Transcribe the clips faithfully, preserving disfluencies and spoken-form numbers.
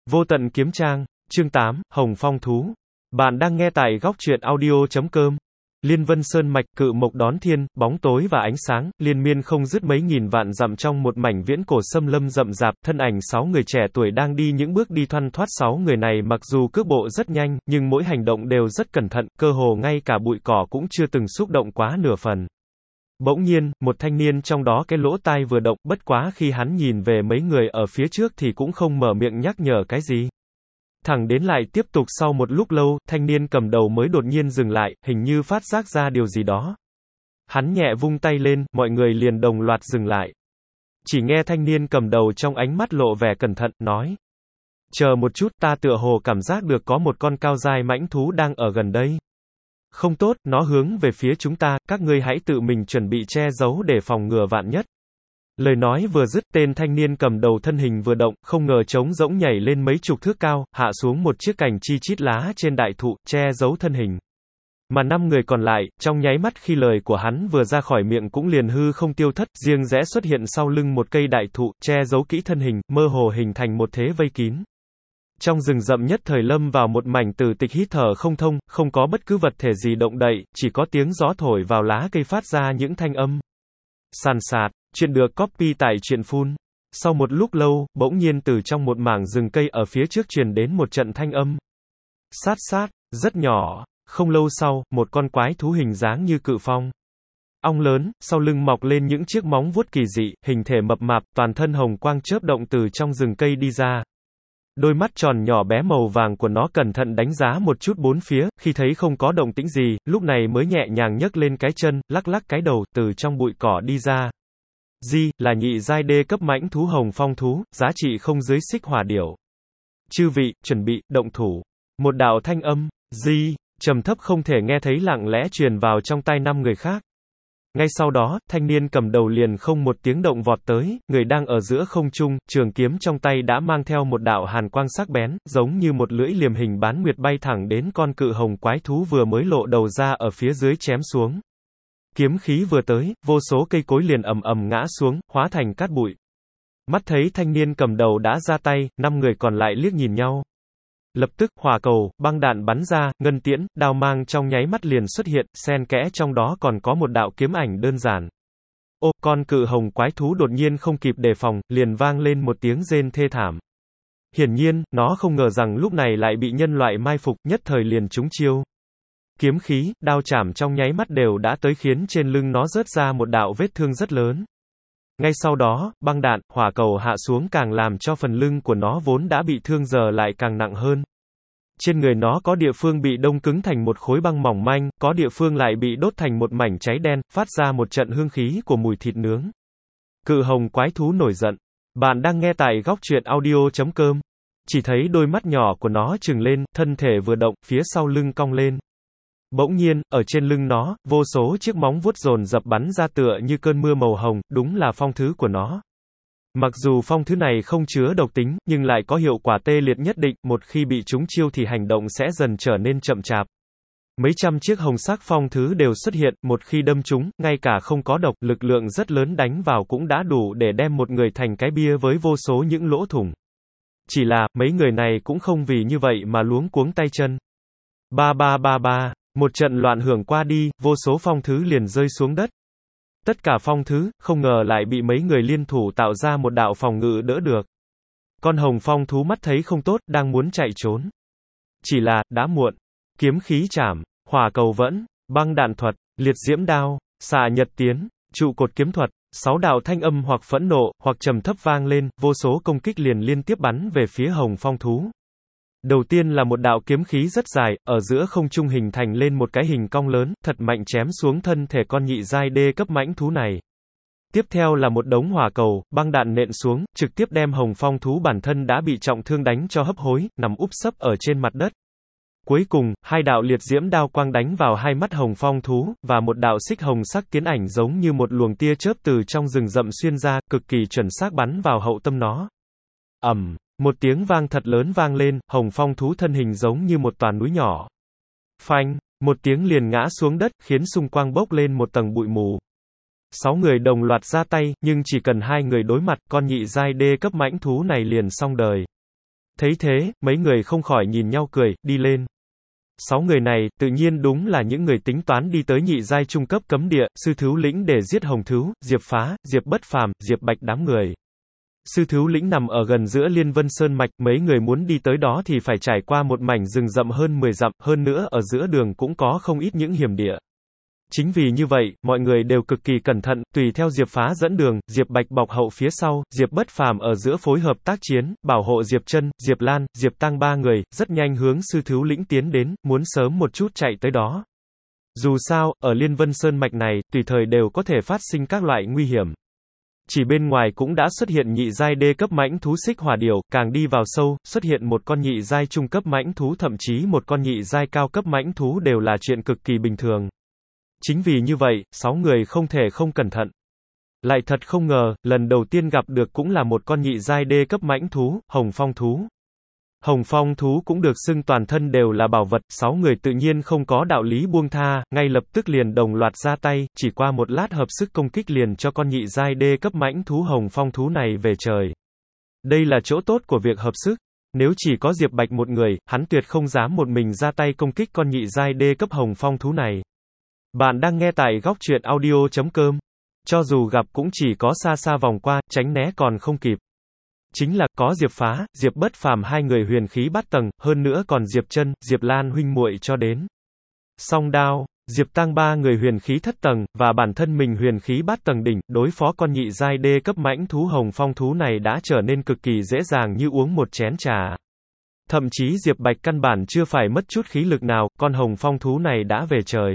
Vô tận kiếm trang, chương tám, Hồng Phong thú. Bạn đang nghe tại góc truyện audio chấm com. Liên vân sơn mạch, cự mộc đón thiên, bóng tối và ánh sáng, liên miên không dứt mấy nghìn vạn dặm trong một mảnh viễn cổ xâm lâm rậm rạp, thân ảnh sáu người trẻ tuổi đang đi những bước đi thoăn thoắt. Sáu người này mặc dù cước bộ rất nhanh, nhưng mỗi hành động đều rất cẩn thận, cơ hồ ngay cả bụi cỏ cũng chưa từng xúc động quá nửa phần. Bỗng nhiên, một thanh niên trong đó cái lỗ tai vừa động, bất quá khi hắn nhìn về mấy người ở phía trước thì cũng không mở miệng nhắc nhở cái gì. Thẳng đến lại tiếp tục sau một lúc lâu, thanh niên cầm đầu mới đột nhiên dừng lại, hình như phát giác ra điều gì đó. Hắn nhẹ vung tay lên, mọi người liền đồng loạt dừng lại. Chỉ nghe thanh niên cầm đầu trong ánh mắt lộ vẻ cẩn thận, nói. Chờ một chút, ta tựa hồ cảm giác được có một con cao giai mãnh thú đang ở gần đây. Không tốt, nó hướng về phía chúng ta, các ngươi hãy tự mình chuẩn bị che giấu để phòng ngừa vạn nhất. Lời nói vừa dứt, tên thanh niên cầm đầu thân hình vừa động, không ngờ trống rỗng nhảy lên mấy chục thước cao, hạ xuống một chiếc cành chi chít lá trên đại thụ, che giấu thân hình. Mà năm người còn lại, trong nháy mắt khi lời của hắn vừa ra khỏi miệng cũng liền hư không tiêu thất, riêng rẽ xuất hiện sau lưng một cây đại thụ, che giấu kỹ thân hình, mơ hồ hình thành một thế vây kín. Trong rừng rậm nhất thời lâm vào một mảnh tử tịch hít thở không thông, không có bất cứ vật thể gì động đậy, chỉ có tiếng gió thổi vào lá cây phát ra những thanh âm. Sàn sạt, chuyện được copy tại truyện phun. Sau một lúc lâu, bỗng nhiên từ trong một mảng rừng cây ở phía trước truyền đến một trận thanh âm. Sát sát, rất nhỏ. Không lâu sau, một con quái thú hình dáng như cự phong. Ong lớn, sau lưng mọc lên những chiếc móng vuốt kỳ dị, hình thể mập mạp, toàn thân hồng quang chớp động từ trong rừng cây đi ra. Đôi mắt tròn nhỏ bé màu vàng của nó cẩn thận đánh giá một chút bốn phía, khi thấy không có động tĩnh gì, lúc này mới nhẹ nhàng nhấc lên cái chân, lắc lắc cái đầu, từ trong bụi cỏ đi ra. Di, là nhị giai đê cấp mãnh thú hồng phong thú, giá trị không dưới xích hỏa điểu. Chư vị, chuẩn bị, động thủ. Một đạo thanh âm, Di, trầm thấp không thể nghe thấy lặng lẽ truyền vào trong tai năm người khác. Ngay sau đó, thanh niên cầm đầu liền không một tiếng động vọt tới, người đang ở giữa không trung, trường kiếm trong tay đã mang theo một đạo hàn quang sắc bén, giống như một lưỡi liềm hình bán nguyệt bay thẳng đến con cự hồng quái thú vừa mới lộ đầu ra ở phía dưới chém xuống. Kiếm khí vừa tới, vô số cây cối liền ầm ầm ngã xuống, hóa thành cát bụi. Mắt thấy thanh niên cầm đầu đã ra tay, năm người còn lại liếc nhìn nhau. Lập tức, hỏa cầu, băng đạn bắn ra, ngân tiễn, đao mang trong nháy mắt liền xuất hiện, xen kẽ trong đó còn có một đạo kiếm ảnh đơn giản. Ô, con cự hồng quái thú đột nhiên không kịp đề phòng, liền vang lên một tiếng rên thê thảm. Hiển nhiên, nó không ngờ rằng lúc này lại bị nhân loại mai phục, nhất thời liền trúng chiêu. Kiếm khí, đao chảm trong nháy mắt đều đã tới khiến trên lưng nó rớt ra một đạo vết thương rất lớn. Ngay sau đó, băng đạn, hỏa cầu hạ xuống càng làm cho phần lưng của nó vốn đã bị thương giờ lại càng nặng hơn. Trên người nó có địa phương bị đông cứng thành một khối băng mỏng manh, có địa phương lại bị đốt thành một mảnh cháy đen, phát ra một trận hương khí của mùi thịt nướng. Cự hồng quái thú nổi giận. Bạn đang nghe tại góc truyện audio chấm com. Chỉ thấy đôi mắt nhỏ của nó trừng lên, thân thể vừa động, phía sau lưng cong lên. Bỗng nhiên, ở trên lưng nó, vô số chiếc móng vuốt dồn dập bắn ra tựa như cơn mưa màu hồng, đúng là phong thứ của nó. Mặc dù phong thứ này không chứa độc tính, nhưng lại có hiệu quả tê liệt nhất định, một khi bị trúng chiêu thì hành động sẽ dần trở nên chậm chạp. Mấy trăm chiếc hồng sắc phong thứ đều xuất hiện, một khi đâm trúng, ngay cả không có độc, lực lượng rất lớn đánh vào cũng đã đủ để đem một người thành cái bia với vô số những lỗ thủng. Chỉ là, mấy người này cũng không vì như vậy mà luống cuống tay chân. Ba ba ba ba. Một trận loạn hưởng qua đi, vô số phong thứ liền rơi xuống đất. Tất cả phong thứ, không ngờ lại bị mấy người liên thủ tạo ra một đạo phòng ngự đỡ được. Con hồng phong thú mắt thấy không tốt, đang muốn chạy trốn. Chỉ là, đã muộn. Kiếm khí chảm, hỏa cầu vẫn, băng đạn thuật, liệt diễm đao, xạ nhật tiến, trụ cột kiếm thuật, sáu đạo thanh âm hoặc phẫn nộ, hoặc trầm thấp vang lên, vô số công kích liền liên tiếp bắn về phía hồng phong thú. Đầu tiên là một đạo kiếm khí rất dài, ở giữa không trung hình thành lên một cái hình cong lớn, thật mạnh chém xuống thân thể con nhị giai đê cấp mãnh thú này. Tiếp theo là một đống hỏa cầu, băng đạn nện xuống, trực tiếp đem hồng phong thú bản thân đã bị trọng thương đánh cho hấp hối, nằm úp sấp ở trên mặt đất. Cuối cùng, hai đạo liệt diễm đao quang đánh vào hai mắt hồng phong thú, và một đạo xích hồng sắc tiến ảnh giống như một luồng tia chớp từ trong rừng rậm xuyên ra, cực kỳ chuẩn xác bắn vào hậu tâm nó. Ầm. Một tiếng vang thật lớn vang lên, hồng phong thú thân hình giống như một tòa núi nhỏ. Phanh, một tiếng liền ngã xuống đất, khiến xung quanh bốc lên một tầng bụi mù. Sáu người đồng loạt ra tay, nhưng chỉ cần hai người đối mặt, con nhị giai đê cấp mãnh thú này liền xong đời. Thấy thế, mấy người không khỏi nhìn nhau cười, đi lên. Sáu người này, tự nhiên đúng là những người tính toán đi tới nhị giai trung cấp cấm địa, sư thứu lĩnh để giết Hồng Thứu, Diệp Phá, Diệp Bất Phàm, Diệp Bạch đám người. Sư thứu lĩnh nằm ở gần giữa Liên Vân Sơn Mạch, mấy người muốn đi tới đó thì phải trải qua một mảnh rừng rậm hơn mười dặm, hơn nữa ở giữa đường cũng có không ít những hiểm địa. Chính vì như vậy, mọi người đều cực kỳ cẩn thận, tùy theo Diệp Phá dẫn đường, Diệp Bạch bọc hậu phía sau, Diệp Bất Phàm ở giữa phối hợp tác chiến, bảo hộ Diệp Chân, Diệp Lan, Diệp Tăng ba người, rất nhanh hướng sư thứu lĩnh tiến đến, muốn sớm một chút chạy tới đó. Dù sao, ở Liên Vân Sơn Mạch này, tùy thời đều có thể phát sinh các loại nguy hiểm. Chỉ bên ngoài cũng đã xuất hiện nhị giai đê cấp mãnh thú xích hỏa điểu, càng đi vào sâu, xuất hiện một con nhị giai trung cấp mãnh thú thậm chí một con nhị giai cao cấp mãnh thú đều là chuyện cực kỳ bình thường. Chính vì như vậy, sáu người không thể không cẩn thận. Lại thật không ngờ, lần đầu tiên gặp được cũng là một con nhị giai đê cấp mãnh thú, hồng phong thú. Hồng phong thú cũng được xưng toàn thân đều là bảo vật, sáu người tự nhiên không có đạo lý buông tha, ngay lập tức liền đồng loạt ra tay, chỉ qua một lát hợp sức công kích liền cho con nhị giai đê cấp mãnh thú hồng phong thú này về trời. Đây là chỗ tốt của việc hợp sức. Nếu chỉ có Diệp Bạch một người, hắn tuyệt không dám một mình ra tay công kích con nhị giai đê cấp hồng phong thú này. Bạn đang nghe tại góc truyện audio chấm com. Cho dù gặp cũng chỉ có xa xa vòng qua, tránh né còn không kịp. Chính là, có Diệp Phá, Diệp Bất Phàm hai người huyền khí bát tầng, hơn nữa còn Diệp Chân, Diệp Lan huynh muội cho đến. Song đao, Diệp Tăng ba người huyền khí thất tầng, và bản thân mình huyền khí bát tầng đỉnh, đối phó con nhị giai đê cấp mãnh thú hồng phong thú này đã trở nên cực kỳ dễ dàng như uống một chén trà. Thậm chí Diệp Bạch căn bản chưa phải mất chút khí lực nào, con hồng phong thú này đã về trời.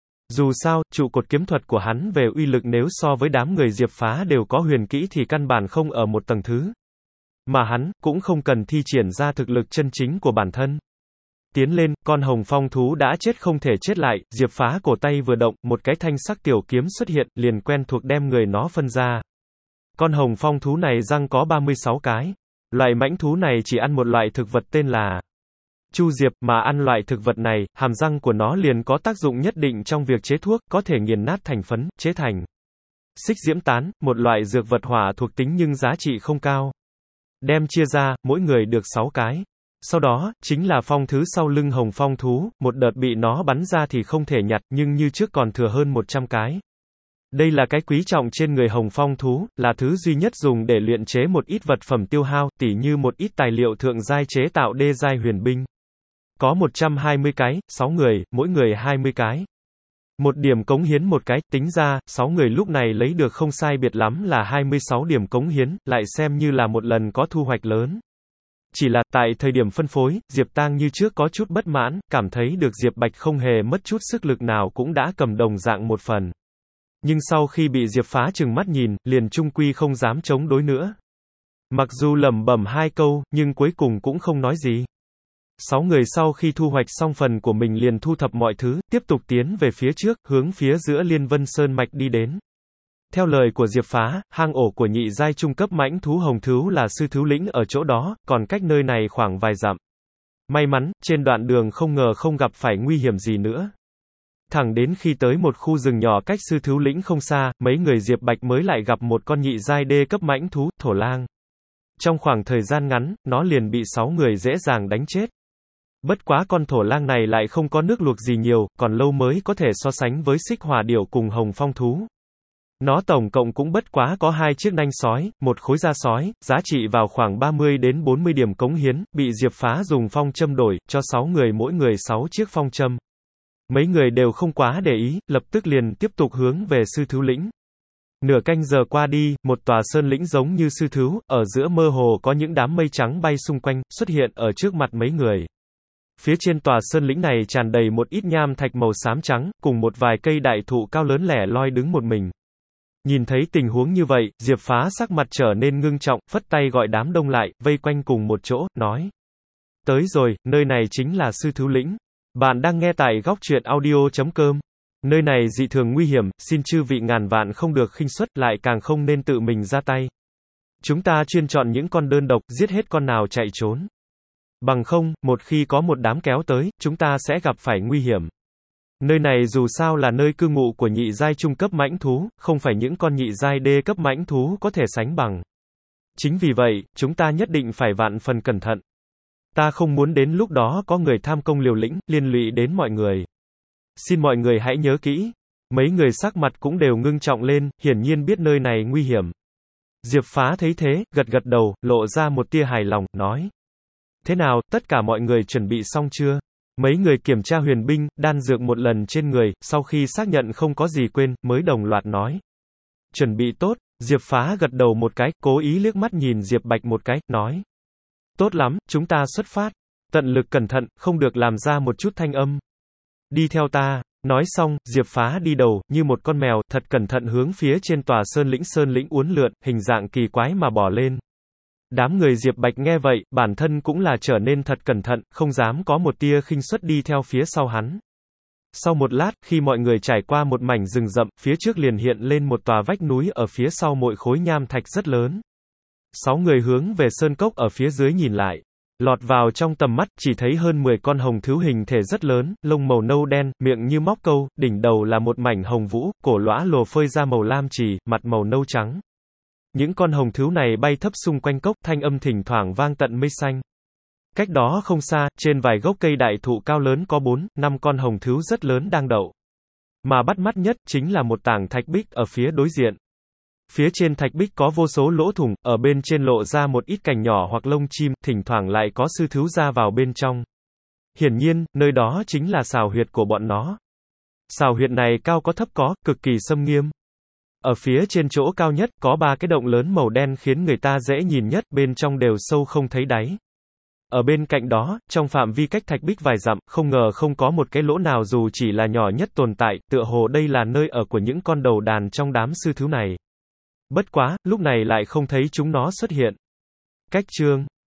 Dù sao, trụ cột kiếm thuật của hắn về uy lực nếu so với đám người Diệp Phá đều có huyền kỹ thì căn bản không ở một tầng thứ. Mà hắn, cũng không cần thi triển ra thực lực chân chính của bản thân. Tiến lên, con hồng phong thú đã chết không thể chết lại, Diệp Phá cổ tay vừa động, một cái thanh sắc tiểu kiếm xuất hiện, liền quen thuộc đem người nó phân ra. Con hồng phong thú này răng có ba mươi sáu cái. Loại mãnh thú này chỉ ăn một loại thực vật tên là Chu Diệp, mà ăn loại thực vật này, hàm răng của nó liền có tác dụng nhất định trong việc chế thuốc, có thể nghiền nát thành phấn, chế thành xích diễm tán, một loại dược vật hỏa thuộc tính nhưng giá trị không cao. Đem chia ra, mỗi người được sáu cái. Sau đó, chính là phong thứ sau lưng hồng phong thú, một đợt bị nó bắn ra thì không thể nhặt, nhưng như trước còn thừa hơn một trăm cái. Đây là cái quý trọng trên người hồng phong thú, là thứ duy nhất dùng để luyện chế một ít vật phẩm tiêu hao, tỉ như một ít tài liệu thượng giai chế tạo đê giai huyền binh. Có một trăm hai mươi cái, sáu người, mỗi người hai mươi cái. Một điểm cống hiến một cái, tính ra, sáu người lúc này lấy được không sai biệt lắm là hai mươi sáu điểm cống hiến, lại xem như là một lần có thu hoạch lớn. Chỉ là, tại thời điểm phân phối, Diệp Tang như trước có chút bất mãn, cảm thấy được Diệp Bạch không hề mất chút sức lực nào cũng đã cầm đồng dạng một phần. Nhưng sau khi bị Diệp Phá trừng mắt nhìn, liền chung quy không dám chống đối nữa. Mặc dù lẩm bẩm hai câu, nhưng cuối cùng cũng không nói gì. Sáu người sau khi thu hoạch xong phần của mình liền thu thập mọi thứ, tiếp tục tiến về phía trước, hướng phía giữa Liên Vân Sơn Mạch đi đến. Theo lời của Diệp Phá, hang ổ của nhị giai trung cấp mãnh thú hồng thứu là sư thứu lĩnh ở chỗ đó, còn cách nơi này khoảng vài dặm. May mắn, trên đoạn đường không ngờ không gặp phải nguy hiểm gì nữa. Thẳng đến khi tới một khu rừng nhỏ cách sư thứu lĩnh không xa, mấy người Diệp Bạch mới lại gặp một con nhị giai đê cấp mãnh thú, thổ lang. Trong khoảng thời gian ngắn, nó liền bị sáu người dễ dàng đánh chết. Bất quá con thổ lang này lại không có nước luộc gì nhiều, còn lâu mới có thể so sánh với xích hỏa điểu cùng hồng phong thú. Nó tổng cộng cũng bất quá có hai chiếc nanh sói, một khối da sói, giá trị vào khoảng ba mươi đến bốn mươi điểm cống hiến, bị Diệp Phá dùng phong châm đổi, cho sáu người mỗi người sáu chiếc phong châm. Mấy người đều không quá để ý, lập tức liền tiếp tục hướng về sư thứu lĩnh. Nửa canh giờ qua đi, một tòa sơn lĩnh giống như sư thứu, ở giữa mơ hồ có những đám mây trắng bay xung quanh, xuất hiện ở trước mặt mấy người. Phía trên tòa sơn lĩnh này tràn đầy một ít nham thạch màu xám trắng, cùng một vài cây đại thụ cao lớn lẻ loi đứng một mình. Nhìn thấy tình huống như vậy, Diệp Phá sắc mặt trở nên ngưng trọng, phất tay gọi đám đông lại, vây quanh cùng một chỗ, nói. Tới rồi, nơi này chính là sư thứu lĩnh. Bạn đang nghe tại góc truyện audio chấm com. Nơi này dị thường nguy hiểm, xin chư vị ngàn vạn không được khinh suất, lại càng không nên tự mình ra tay. Chúng ta chuyên chọn những con đơn độc, giết hết con nào chạy trốn. Bằng không, một khi có một đám kéo tới, chúng ta sẽ gặp phải nguy hiểm. Nơi này dù sao là nơi cư ngụ của nhị giai trung cấp mãnh thú, không phải những con nhị giai đê cấp mãnh thú có thể sánh bằng. Chính vì vậy, chúng ta nhất định phải vạn phần cẩn thận. Ta không muốn đến lúc đó có người tham công liều lĩnh, liên lụy đến mọi người. Xin mọi người hãy nhớ kỹ. Mấy người sắc mặt cũng đều ngưng trọng lên, hiển nhiên biết nơi này nguy hiểm. Diệp Phá thấy thế, gật gật đầu, lộ ra một tia hài lòng, nói. Thế nào, tất cả mọi người chuẩn bị xong chưa? Mấy người kiểm tra huyền binh, đan dược một lần trên người, sau khi xác nhận không có gì quên, mới đồng loạt nói. Chuẩn bị tốt, Diệp Phá gật đầu một cái, cố ý liếc mắt nhìn Diệp Bạch một cái, nói. Tốt lắm, chúng ta xuất phát. Tận lực cẩn thận, không được làm ra một chút thanh âm. Đi theo ta. Nói xong, Diệp Phá đi đầu, như một con mèo, thật cẩn thận hướng phía trên tòa sơn lĩnh sơn lĩnh uốn lượn, hình dạng kỳ quái mà bỏ lên. Đám người Diệp Bạch nghe vậy, bản thân cũng là trở nên thật cẩn thận, không dám có một tia khinh suất đi theo phía sau hắn. Sau một lát, khi mọi người trải qua một mảnh rừng rậm, phía trước liền hiện lên một tòa vách núi ở phía sau mỗi khối nham thạch rất lớn. Sáu người hướng về sơn cốc ở phía dưới nhìn lại. Lọt vào trong tầm mắt, chỉ thấy hơn mười con hồng thú hình thể rất lớn, lông màu nâu đen, miệng như móc câu, đỉnh đầu là một mảnh hồng vũ, cổ lõa lồ phơi ra màu lam chì, mặt màu nâu trắng. Những con hồng thú này bay thấp xung quanh cốc, thanh âm thỉnh thoảng vang tận mây xanh. Cách đó không xa, trên vài gốc cây đại thụ cao lớn có bốn, năm con hồng thú rất lớn đang đậu. Mà bắt mắt nhất chính là một tảng thạch bích ở phía đối diện. Phía trên thạch bích có vô số lỗ thủng, ở bên trên lộ ra một ít cành nhỏ hoặc lông chim, thỉnh thoảng lại có sư thú ra vào bên trong. Hiển nhiên, nơi đó chính là sào huyệt của bọn nó. Sào huyệt này cao có thấp có, cực kỳ xâm nghiêm. Ở phía trên chỗ cao nhất, có ba cái động lớn màu đen khiến người ta dễ nhìn nhất, bên trong đều sâu không thấy đáy. Ở bên cạnh đó, trong phạm vi cách thạch bích vài dặm, không ngờ không có một cái lỗ nào dù chỉ là nhỏ nhất tồn tại, tựa hồ đây là nơi ở của những con đầu đàn trong đám sư thú này. Bất quá, lúc này lại không thấy chúng nó xuất hiện. Cách chương